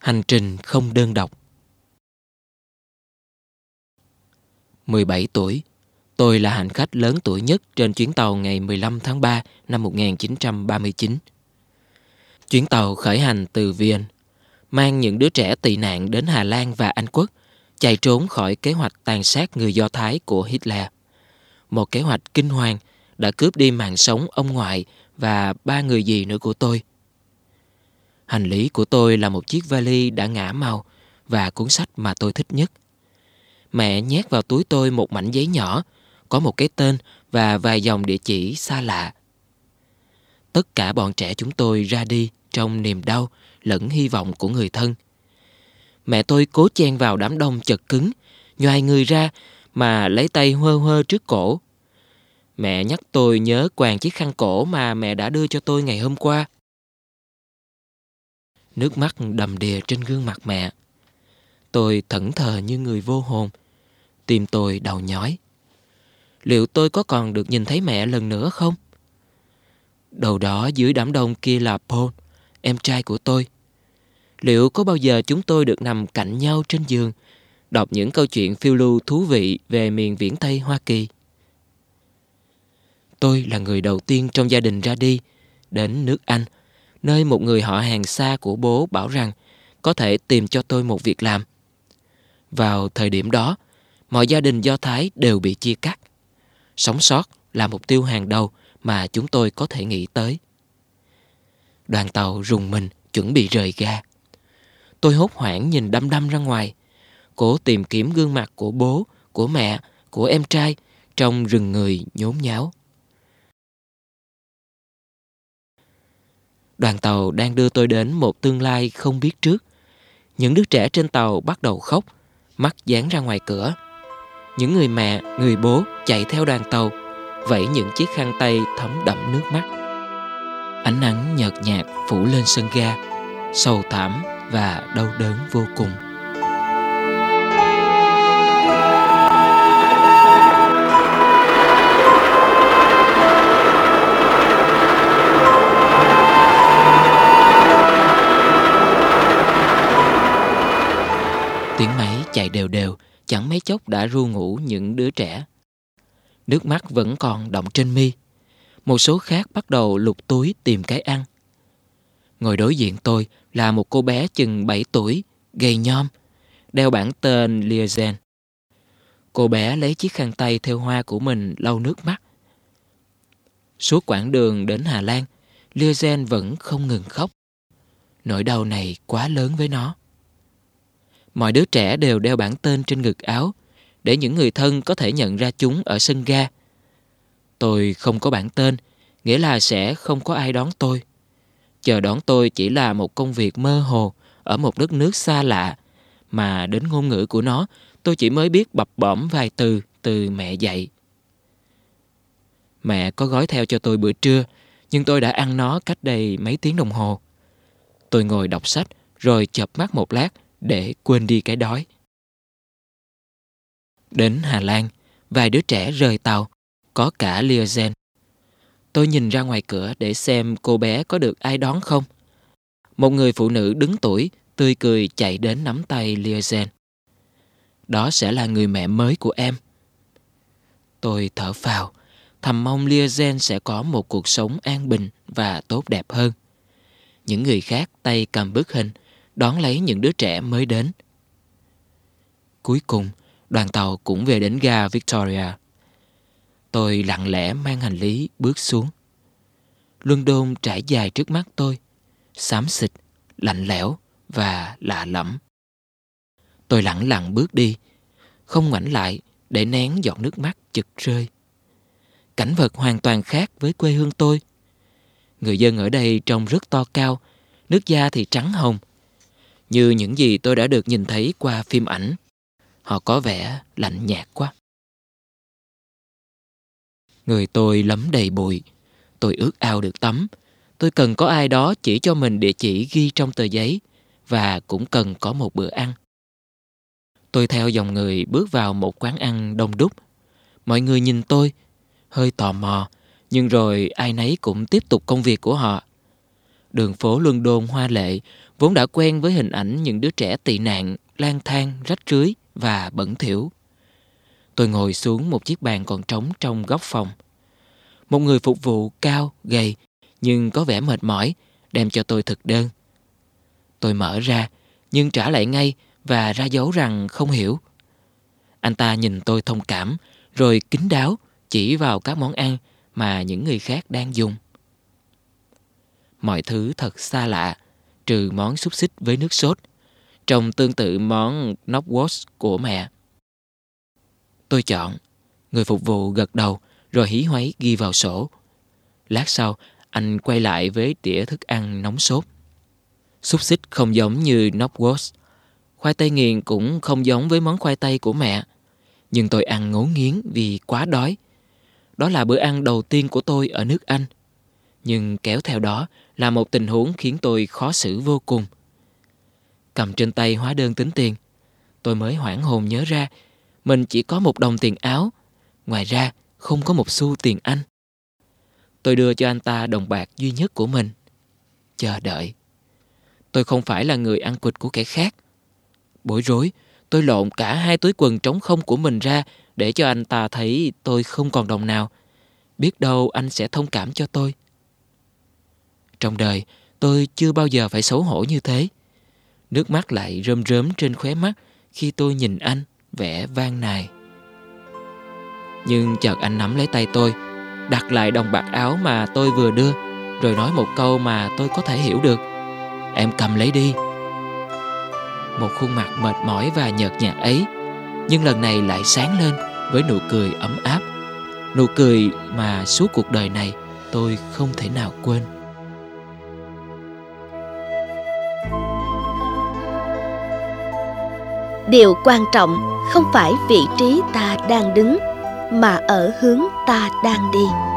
Hành trình không đơn độc. 17 tuổi, tôi là hành khách lớn tuổi nhất trên chuyến tàu ngày 15 tháng 3 năm 1939. Chuyến tàu khởi hành từ Vienna, mang những đứa trẻ tị nạn đến Hà Lan và Anh Quốc, chạy trốn khỏi kế hoạch tàn sát người Do Thái của Hitler. Một kế hoạch kinh hoàng đã cướp đi mạng sống ông ngoại và 3 người dì nữa của tôi. Hành lý của tôi là một chiếc vali đã ngả màu và cuốn sách mà tôi thích nhất. Mẹ nhét vào túi tôi một mảnh giấy nhỏ, có một cái tên và vài dòng địa chỉ xa lạ. Tất cả bọn trẻ chúng tôi ra đi trong niềm đau lẫn hy vọng của người thân. Mẹ tôi cố chen vào đám đông chật cứng, nhoài người ra mà lấy tay hơ hơ trước cổ. Mẹ nhắc tôi nhớ quàng chiếc khăn cổ mà mẹ đã đưa cho tôi ngày hôm qua. Nước mắt đầm đìa trên gương mặt mẹ. Tôi thẫn thờ như người vô hồn. Tim tôi đau nhói. Liệu tôi có còn được nhìn thấy mẹ lần nữa không? Đầu đó dưới đám đông kia là Paul, em trai của tôi. Liệu có bao giờ chúng tôi được nằm cạnh nhau trên giường, đọc những câu chuyện phiêu lưu thú vị về miền viễn Tây Hoa Kỳ? Tôi là người đầu tiên trong gia đình ra đi, đến nước Anh, nơi một người họ hàng xa của bố bảo rằng có thể tìm cho tôi một việc làm. Vào thời điểm đó, mọi gia đình Do Thái đều bị chia cắt. Sống sót là mục tiêu hàng đầu mà chúng tôi có thể nghĩ tới. Đoàn tàu rùng mình chuẩn bị rời ga. Tôi hốt hoảng nhìn đăm đăm ra ngoài, cố tìm kiếm gương mặt của bố, của mẹ, của em trai trong rừng người nhốn nháo. Đoàn tàu đang đưa tôi đến một tương lai không biết trước. Những đứa trẻ trên tàu bắt đầu khóc, mắt dán ra ngoài cửa. Những người mẹ, người bố chạy theo đoàn tàu, vẫy những chiếc khăn tay thấm đẫm nước mắt. Ánh nắng nhợt nhạt phủ lên sân ga, sầu thảm và đau đớn vô cùng. Tiếng máy chạy đều đều, chẳng mấy chốc đã ru ngủ những đứa trẻ. Nước mắt vẫn còn đọng trên mi. Một số khác bắt đầu lục túi tìm cái ăn. Ngồi đối diện tôi là một cô bé chừng 7 tuổi, gầy nhom, đeo bảng tên Liazen. Cô bé lấy chiếc khăn tay thêu hoa của mình lau nước mắt. Suốt quãng đường đến Hà Lan, Liazen vẫn không ngừng khóc. Nỗi đau này quá lớn với nó. Mọi đứa trẻ đều đeo bảng tên trên ngực áo để những người thân có thể nhận ra chúng ở sân ga. Tôi không có bảng tên, nghĩa là sẽ không có ai đón tôi. Chờ đón tôi chỉ là một công việc mơ hồ ở một đất nước xa lạ, mà đến ngôn ngữ của nó tôi chỉ mới biết bập bõm vài từ từ mẹ dạy. Mẹ có gói theo cho tôi bữa trưa, nhưng tôi đã ăn nó cách đây mấy tiếng đồng hồ. Tôi ngồi đọc sách rồi chợp mắt một lát để quên đi cái đói. Đến Hà Lan, vài đứa trẻ rời tàu, có cả Liazen. Tôi nhìn ra ngoài cửa để xem cô bé có được ai đón không. Một người phụ nữ đứng tuổi, tươi cười chạy đến nắm tay Liazen. Đó sẽ là người mẹ mới của em. Tôi thở phào, thầm mong Liazen sẽ có một cuộc sống an bình và tốt đẹp hơn. Những người khác tay cầm bức hình, đón lấy những đứa trẻ mới đến. Cuối cùng, đoàn tàu cũng về đến ga Victoria. Tôi lặng lẽ mang hành lý bước xuống. London trải dài trước mắt tôi, xám xịt, lạnh lẽo và lạ lẫm. Tôi lẳng lặng bước đi, không ngoảnh lại để nén giọt nước mắt chực rơi. Cảnh vật hoàn toàn khác với quê hương tôi. Người dân ở đây trông rất to cao, nước da thì trắng hồng, như những gì tôi đã được nhìn thấy qua phim ảnh. Họ có vẻ lạnh nhạt quá. Người tôi lấm đầy bụi. Tôi ước ao được tắm. Tôi cần có ai đó chỉ cho mình địa chỉ ghi trong tờ giấy, và cũng cần có một bữa ăn. Tôi theo dòng người bước vào một quán ăn đông đúc. Mọi người nhìn tôi, hơi tò mò, nhưng rồi ai nấy cũng tiếp tục công việc của họ. Đường phố London hoa lệ vốn đã quen với hình ảnh những đứa trẻ tị nạn, lang thang, rách rưới và bẩn thỉu. Tôi ngồi xuống một chiếc bàn còn trống trong góc phòng. Một người phục vụ cao, gầy nhưng có vẻ mệt mỏi đem cho tôi thực đơn. Tôi mở ra nhưng trả lại ngay và ra dấu rằng không hiểu. Anh ta nhìn tôi thông cảm rồi kín đáo chỉ vào các món ăn mà những người khác đang dùng. Mọi thứ thật xa lạ, trừ món xúc xích với nước sốt, trông tương tự món knockwurst của mẹ. Tôi chọn. Người phục vụ gật đầu rồi hí hoáy ghi vào sổ. Lát sau, anh quay lại với đĩa thức ăn nóng sốt. Xúc xích không giống như knockwurst. Khoai tây nghiền cũng không giống với món khoai tây của mẹ. Nhưng tôi ăn ngấu nghiến vì quá đói. Đó là bữa ăn đầu tiên của tôi ở nước Anh. Nhưng kéo theo đó là một tình huống khiến tôi khó xử vô cùng. Cầm trên tay hóa đơn tính tiền, tôi mới hoảng hồn nhớ ra mình chỉ có 1 đồng tiền áo. Ngoài ra không có 1 xu tiền Anh. Tôi đưa cho anh ta đồng bạc duy nhất của mình. Chờ đợi. Tôi không phải là người ăn quỵt của kẻ khác. Bối rối, tôi lộn cả 2 túi quần trống không của mình ra để cho anh ta thấy tôi không còn đồng nào. Biết đâu anh sẽ thông cảm cho tôi. Trong đời, tôi chưa bao giờ phải xấu hổ như thế. Nước mắt lại rơm rớm trên khóe mắt khi tôi nhìn anh vẻ van nài. Nhưng chợt anh nắm lấy tay tôi, đặt lại đồng bạc áo mà tôi vừa đưa, rồi nói một câu mà tôi có thể hiểu được. Em cầm lấy đi. Một khuôn mặt mệt mỏi và nhợt nhạt ấy, nhưng lần này lại sáng lên với nụ cười ấm áp. Nụ cười mà suốt cuộc đời này tôi không thể nào quên. Điều quan trọng không phải vị trí ta đang đứng, mà ở hướng ta đang đi.